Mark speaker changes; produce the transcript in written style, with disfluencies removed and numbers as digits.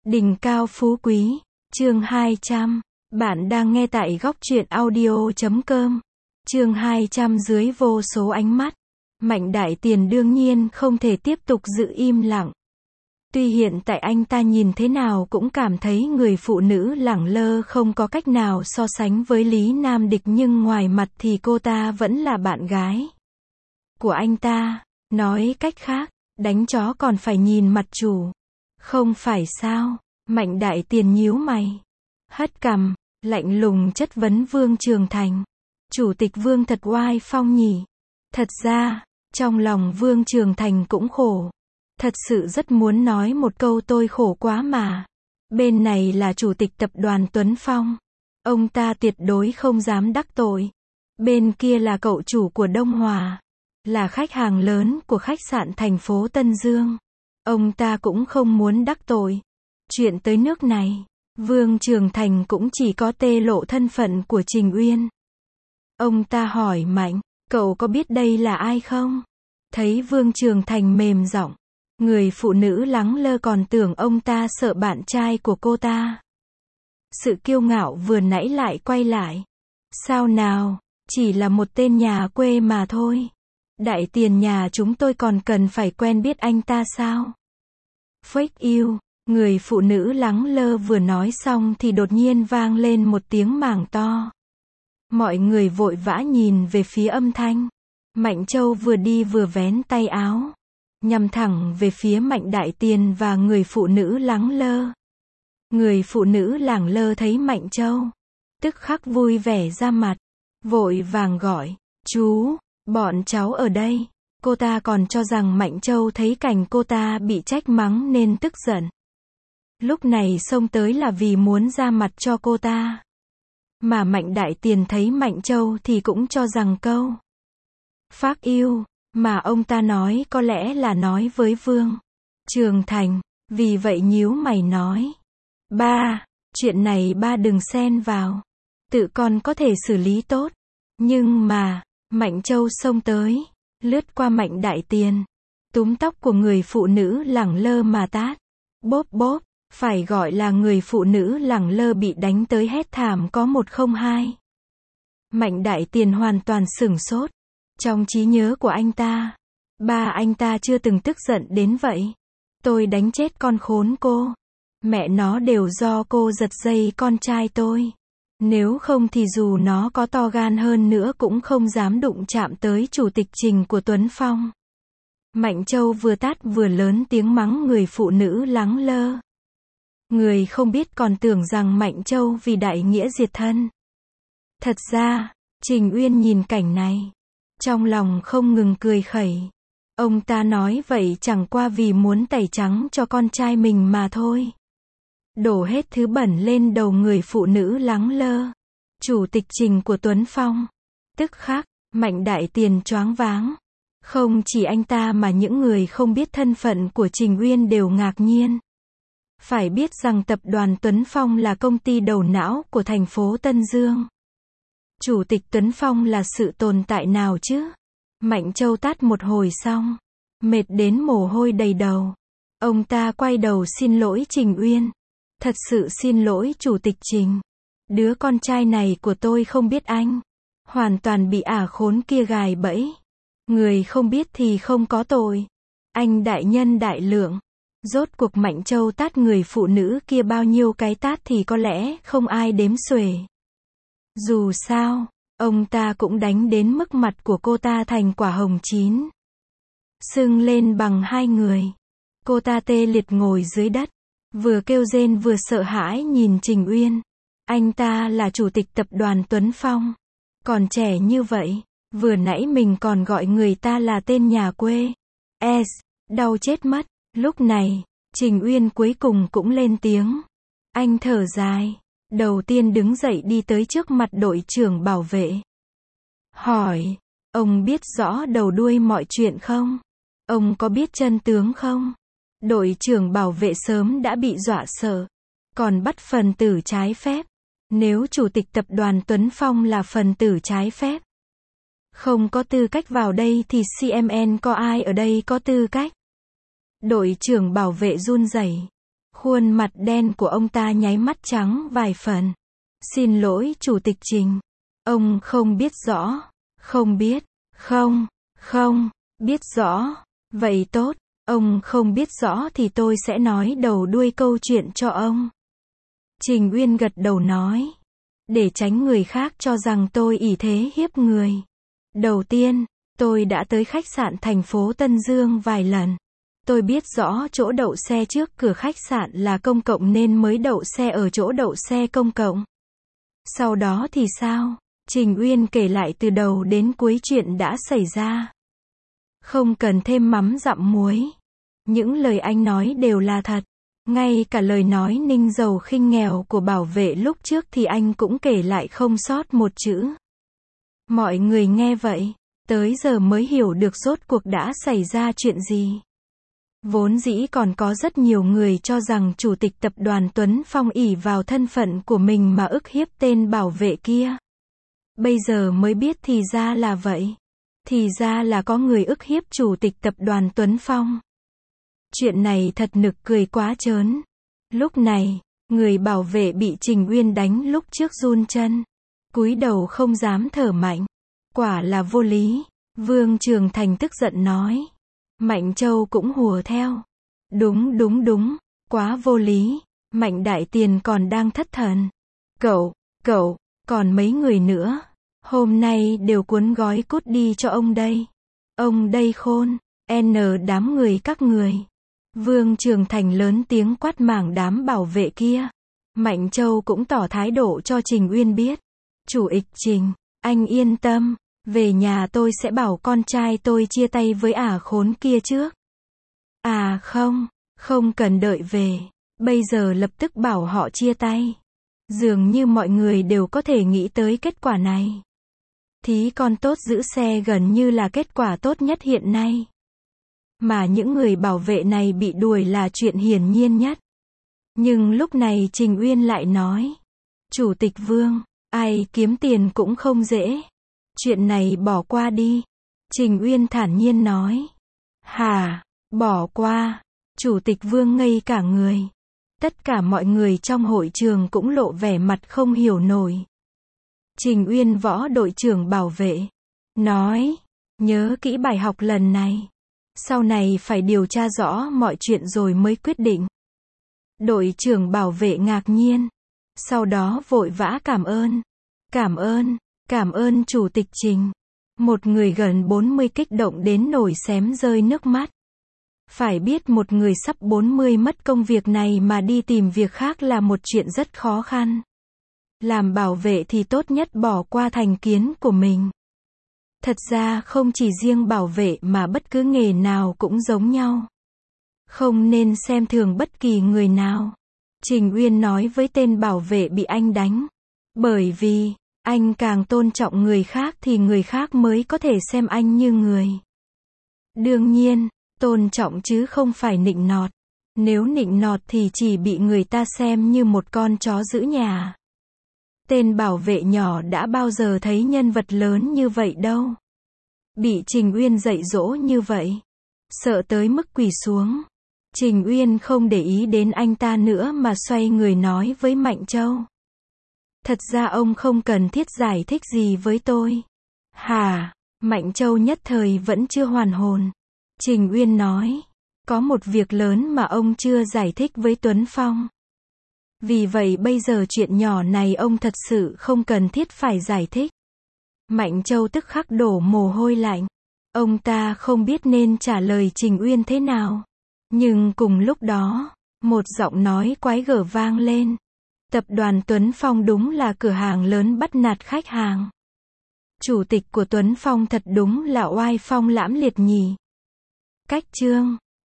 Speaker 1: Đỉnh cao phú quý, chương 200. Bạn đang nghe tại góc truyện audio.com. Chương 200 dưới vô số ánh mắt. Mạnh Đại Tiền đương nhiên không thể tiếp tục giữ im lặng. Tuy hiện tại anh ta nhìn thế nào cũng cảm thấy người phụ nữ lẳng lơ không có cách nào so sánh với Lý Nam Địch, nhưng ngoài mặt thì cô ta vẫn là bạn gái của anh ta. Nói cách khác, đánh chó còn phải nhìn mặt chủ. Không phải sao? Mạnh Đại Tiền nhíu mày, hất cằm, lạnh lùng chất vấn Vương Trường Thành. Chủ tịch Vương thật oai phong nhỉ? Thật ra, trong lòng Vương Trường Thành cũng khổ. Thật sự rất muốn nói một câu tôi khổ quá mà. Bên này là chủ tịch tập đoàn Tuấn Phong. Ông ta tuyệt đối không dám đắc tội. Bên kia là cậu chủ của Đông Hòa. Là khách hàng lớn của khách sạn thành phố Tân Dương. Ông ta cũng không muốn đắc tội. Chuyện tới nước này, Vương Trường Thành cũng chỉ có tê lộ thân phận của Trình Uyên. Ông ta hỏi Mạnh, cậu có biết đây là ai không? Thấy Vương Trường Thành mềm giọng, người phụ nữ lắng lơ còn tưởng ông ta sợ bạn trai của cô ta. Sự kiêu ngạo vừa nãy lại quay lại. Sao nào, chỉ là một tên nhà quê mà thôi. Đại Tiền nhà chúng tôi còn cần phải quen biết anh ta sao? Fake you. Người phụ nữ lắng lơ vừa nói xong thì đột nhiên vang lên một tiếng mảng to. Mọi người vội vã nhìn về phía âm thanh. Mạnh Châu vừa đi vừa vén tay áo, nhằm thẳng về phía Mạnh Đại Tiền và người phụ nữ lắng lơ. Người phụ nữ lẳng lơ thấy Mạnh Châu, tức khắc vui vẻ ra mặt, vội vàng gọi, chú, bọn cháu ở đây. Cô ta còn cho rằng Mạnh Châu thấy cảnh cô ta bị trách mắng nên tức giận. Lúc này xông tới là vì muốn ra mặt cho cô ta. Mà Mạnh Đại Tiền thấy Mạnh Châu thì cũng cho rằng câu phác yêu mà ông ta nói có lẽ là nói với Vương Trường Thành. Vì vậy nhíu mày nói, ba, chuyện này ba đừng xen vào. Tự con có thể xử lý tốt. Nhưng mà, Mạnh Châu xông tới, lướt qua Mạnh Đại Tiền, túm tóc của người phụ nữ lẳng lơ mà tát. Bóp bóp. Phải gọi là người phụ nữ lẳng lơ bị đánh tới hét thảm có 102. Mạnh Đại Tiền hoàn toàn sửng sốt. Trong trí nhớ của anh ta, ba anh ta chưa từng tức giận đến vậy. Tôi đánh chết con khốn cô. Mẹ nó đều do cô giật dây con trai tôi. Nếu không thì dù nó có to gan hơn nữa cũng không dám đụng chạm tới chủ tịch Trình của Tuấn Phong. Mạnh Châu vừa tát vừa lớn tiếng mắng người phụ nữ lắng lơ. Người không biết còn tưởng rằng Mạnh Châu vì đại nghĩa diệt thân. Thật ra, Trình Uyên nhìn cảnh này, trong lòng không ngừng cười khẩy. Ông ta nói vậy chẳng qua vì muốn tẩy trắng cho con trai mình mà thôi. Đổ hết thứ bẩn lên đầu người phụ nữ lắng lơ. Chủ tịch Trình của Tuấn Phong. Tức khắc, Mạnh Đại Tiền choáng váng. Không chỉ anh ta mà những người không biết thân phận của Trình Uyên đều ngạc nhiên. Phải biết rằng tập đoàn Tuấn Phong là công ty đầu não của thành phố Tân Dương. Chủ tịch Tuấn Phong là sự tồn tại nào chứ? Mạnh Châu tát một hồi xong, mệt đến mồ hôi đầy đầu. Ông ta quay đầu xin lỗi Trình Uyên. Thật sự xin lỗi Chủ tịch Trình. Đứa con trai này của tôi không biết anh. Hoàn toàn bị ả khốn kia gài bẫy. Người không biết thì không có tội. Anh đại nhân đại lượng. Rốt cuộc Mạnh Châu tát người phụ nữ kia bao nhiêu cái tát thì có lẽ không ai đếm xuể. Dù sao, ông ta cũng đánh đến mức mặt của cô ta thành quả hồng chín. Sưng lên bằng hai người. Cô ta tê liệt ngồi dưới đất. Vừa kêu rên vừa sợ hãi nhìn Trình Uyên. Anh ta là chủ tịch tập đoàn Tuấn Phong. Còn trẻ như vậy, vừa nãy mình còn gọi người ta là tên nhà quê. Đau chết mất. Lúc này, Trình Uyên cuối cùng cũng lên tiếng. Anh thở dài. Đầu tiên đứng dậy đi tới trước mặt đội trưởng bảo vệ. Hỏi, ông biết rõ đầu đuôi mọi chuyện không? Ông có biết chân tướng không? Đội trưởng bảo vệ sớm đã bị dọa sợ. Còn bắt phần tử trái phép. Nếu chủ tịch tập đoàn Tuấn Phong là phần tử trái phép, không có tư cách vào đây thì CMN có ai ở đây có tư cách? Đội trưởng bảo vệ run rẩy, Khuôn mặt đen của ông ta nháy mắt trắng vài phần. Xin lỗi Chủ tịch Trình. Ông không biết rõ. Không biết. Không biết rõ. Vậy tốt, ông không biết rõ thì tôi sẽ nói đầu đuôi câu chuyện cho ông. Trình Uyên gật đầu nói. Để tránh người khác cho rằng tôi ỷ thế hiếp người. Đầu tiên, tôi đã tới khách sạn thành phố Tân Dương vài lần. Tôi biết rõ chỗ đậu xe trước cửa khách sạn là công cộng nên mới đậu xe ở chỗ đậu xe công cộng. Sau đó thì sao? Trình Uyên kể lại từ đầu đến cuối chuyện đã xảy ra. Không cần thêm mắm dặm muối. Những lời anh nói đều là thật. Ngay cả lời nói ninh giàu khinh nghèo của bảo vệ lúc trước thì anh cũng kể lại không sót một chữ. Mọi người nghe vậy, tới giờ mới hiểu được rốt cuộc đã xảy ra chuyện gì. Vốn dĩ còn có rất nhiều người cho rằng chủ tịch tập đoàn Tuấn Phong ỷ vào thân phận của mình mà ức hiếp tên bảo vệ kia. Bây giờ mới biết thì ra là vậy. Thì ra là có người ức hiếp chủ tịch tập đoàn Tuấn Phong. Chuyện này thật nực cười quá trớn. Lúc này, người bảo vệ bị Trình Uyên đánh lúc trước run chân. Cúi đầu không dám thở mạnh. Quả là vô lý. Vương Trường Thành tức giận nói. Mạnh Châu cũng hùa theo. Đúng, quá vô lý. Mạnh Đại Tiền còn đang thất thần. Cậu, còn mấy người nữa. Hôm nay đều cuốn gói cút đi cho ông đây. Ông đây khôn. Đám người các người. Vương Trường Thành lớn tiếng quát mảng đám bảo vệ kia. Mạnh Châu cũng tỏ thái độ cho Trình Uyên biết. Chủ ịch Trình, anh yên tâm. Về nhà tôi sẽ bảo con trai tôi chia tay với ả khốn kia trước. À không cần đợi về. Bây giờ lập tức bảo họ chia tay. Dường như mọi người đều có thể nghĩ tới kết quả này. Thí con tốt giữ xe gần như là kết quả tốt nhất hiện nay. Mà những người bảo vệ này bị đuổi là chuyện hiển nhiên nhất. Nhưng lúc này Trình Uyên lại nói. Chủ tịch Vương, ai kiếm tiền cũng không dễ. Chuyện này bỏ qua đi. Trình Uyên thản nhiên nói. Hả, bỏ qua. Chủ tịch Vương ngây cả người. Tất cả mọi người trong hội trường cũng lộ vẻ mặt không hiểu nổi. Trình Uyên võ đội trưởng bảo vệ. Nói, nhớ kỹ bài học lần này. Sau này phải điều tra rõ mọi chuyện rồi mới quyết định. Đội trưởng bảo vệ ngạc nhiên. Sau đó vội vã cảm ơn. Cảm ơn Chủ tịch Trình. Một người gần 40 kích động đến nổi xém rơi nước mắt. Phải biết một người sắp 40 mất công việc này mà đi tìm việc khác là một chuyện rất khó khăn. Làm bảo vệ thì tốt nhất bỏ qua thành kiến của mình. Thật ra không chỉ riêng bảo vệ mà bất cứ nghề nào cũng giống nhau. Không nên xem thường bất kỳ người nào. Trình Uyên nói với tên bảo vệ bị anh đánh. Bởi vì, anh càng tôn trọng người khác thì người khác mới có thể xem anh như người. Đương nhiên, tôn trọng chứ không phải nịnh nọt. Nếu nịnh nọt thì chỉ bị người ta xem như một con chó giữ nhà. Tên bảo vệ nhỏ đã bao giờ thấy nhân vật lớn như vậy đâu. Bị Trình Uyên dạy dỗ như vậy. Sợ tới mức quỳ xuống. Trình Uyên không để ý đến anh ta nữa mà xoay người nói với Mạnh Châu. Thật ra ông không cần thiết giải thích gì với tôi. Hả? Mạnh Châu nhất thời vẫn chưa hoàn hồn. Trình Uyên nói. Có một việc lớn mà ông chưa giải thích với Tuấn Phong. Vì vậy bây giờ chuyện nhỏ này ông thật sự không cần thiết phải giải thích. Mạnh Châu tức khắc đổ mồ hôi lạnh. Ông ta không biết nên trả lời Trình Uyên thế nào. Nhưng cùng lúc đó, một giọng nói quái gở vang lên. Tập đoàn Tuấn Phong đúng là cửa hàng lớn bắt nạt khách hàng. Chủ tịch của Tuấn Phong thật đúng là oai phong lãm liệt nhỉ. Cách chương